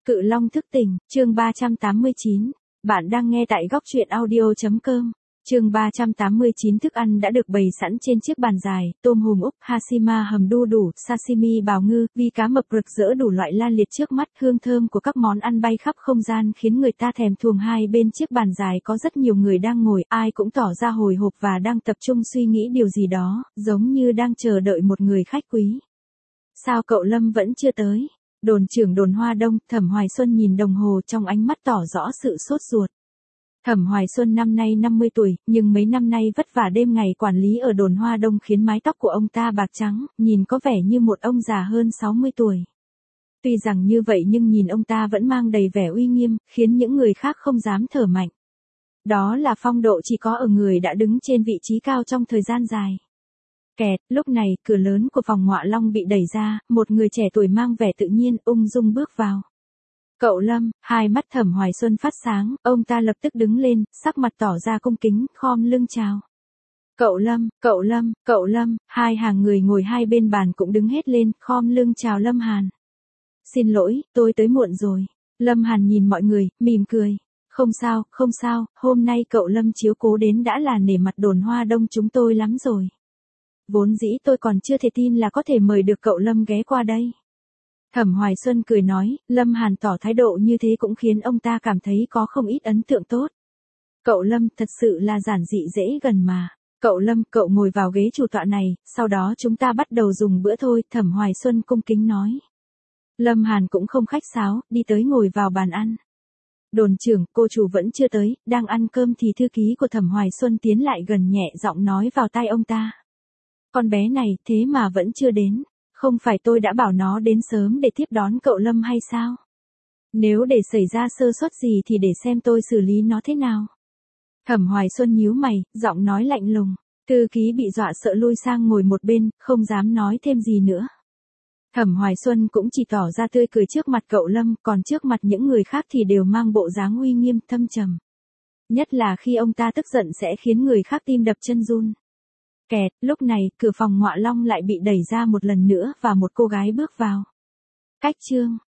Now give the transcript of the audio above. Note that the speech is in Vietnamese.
Cự Long thức tỉnh, chương 389. Bạn đang nghe tại góc truyện audio.com. Chương 389 thức ăn đã được bày sẵn trên chiếc bàn dài, tôm hùm Úc, Hashima hầm đu đủ, sashimi bào ngư, vi cá mập rực rỡ đủ loại la liệt trước mắt, hương thơm của các món ăn bay khắp không gian khiến người ta thèm thuồng. Hai bên chiếc bàn dài có rất nhiều người đang ngồi, ai cũng tỏ ra hồi hộp và đang tập trung suy nghĩ điều gì đó, giống như đang chờ đợi một người khách quý. Sao cậu Lâm vẫn chưa tới? Đồn trưởng đồn Hoa Đông, Thẩm Hoài Xuân nhìn đồng hồ trong ánh mắt tỏ rõ sự sốt ruột. Thẩm Hoài Xuân năm nay 50 tuổi, nhưng mấy năm nay vất vả đêm ngày quản lý ở đồn Hoa Đông khiến mái tóc của ông ta bạc trắng, nhìn có vẻ như một ông già hơn 60 tuổi. Tuy rằng như vậy nhưng nhìn ông ta vẫn mang đầy vẻ uy nghiêm, khiến những người khác không dám thở mạnh. Đó là phong độ chỉ có ở người đã đứng trên vị trí cao trong thời gian dài. Kẹt, lúc này, cửa lớn của phòng Ngọa Long bị đẩy ra, một người trẻ tuổi mang vẻ tự nhiên, ung dung bước vào. Cậu Lâm, hai mắt Thẩm Hoài Xuân phát sáng, ông ta lập tức đứng lên, sắc mặt tỏ ra cung kính, khom lưng chào. Cậu Lâm, cậu Lâm, cậu Lâm, hai hàng người ngồi hai bên bàn cũng đứng hết lên, khom lưng chào Lâm Hàn. Xin lỗi, tôi tới muộn rồi. Lâm Hàn nhìn mọi người, mỉm cười. Không sao, không sao, hôm nay cậu Lâm chiếu cố đến đã là nể mặt đồn Hoa Đông chúng tôi lắm rồi. Vốn dĩ tôi còn chưa thể tin là có thể mời được cậu Lâm ghé qua đây. Thẩm Hoài Xuân cười nói, Lâm Hàn tỏ thái độ như thế cũng khiến ông ta cảm thấy có không ít ấn tượng tốt. Cậu Lâm thật sự là giản dị dễ gần mà. Cậu Lâm, cậu ngồi vào ghế chủ tọa này, sau đó chúng ta bắt đầu dùng bữa thôi, Thẩm Hoài Xuân cung kính nói. Lâm Hàn cũng không khách sáo, đi tới ngồi vào bàn ăn. Đồn trưởng, cô chủ vẫn chưa tới, đang ăn cơm thì thư ký của Thẩm Hoài Xuân tiến lại gần nhẹ giọng nói vào tai ông ta. Con bé này, thế mà vẫn chưa đến. Không phải tôi đã bảo nó đến sớm để tiếp đón cậu Lâm hay sao? Nếu để xảy ra sơ suất gì thì để xem tôi xử lý nó thế nào. Thẩm Hoài Xuân nhíu mày, giọng nói lạnh lùng. Thư ký bị dọa sợ lui sang ngồi một bên, không dám nói thêm gì nữa. Thẩm Hoài Xuân cũng chỉ tỏ ra tươi cười trước mặt cậu Lâm, còn trước mặt những người khác thì đều mang bộ dáng uy nghiêm thâm trầm. Nhất là khi ông ta tức giận sẽ khiến người khác tim đập chân run. Kẹt, lúc này, cửa phòng Ngọa Long lại bị đẩy ra một lần nữa và một cô gái bước vào. Cách chương,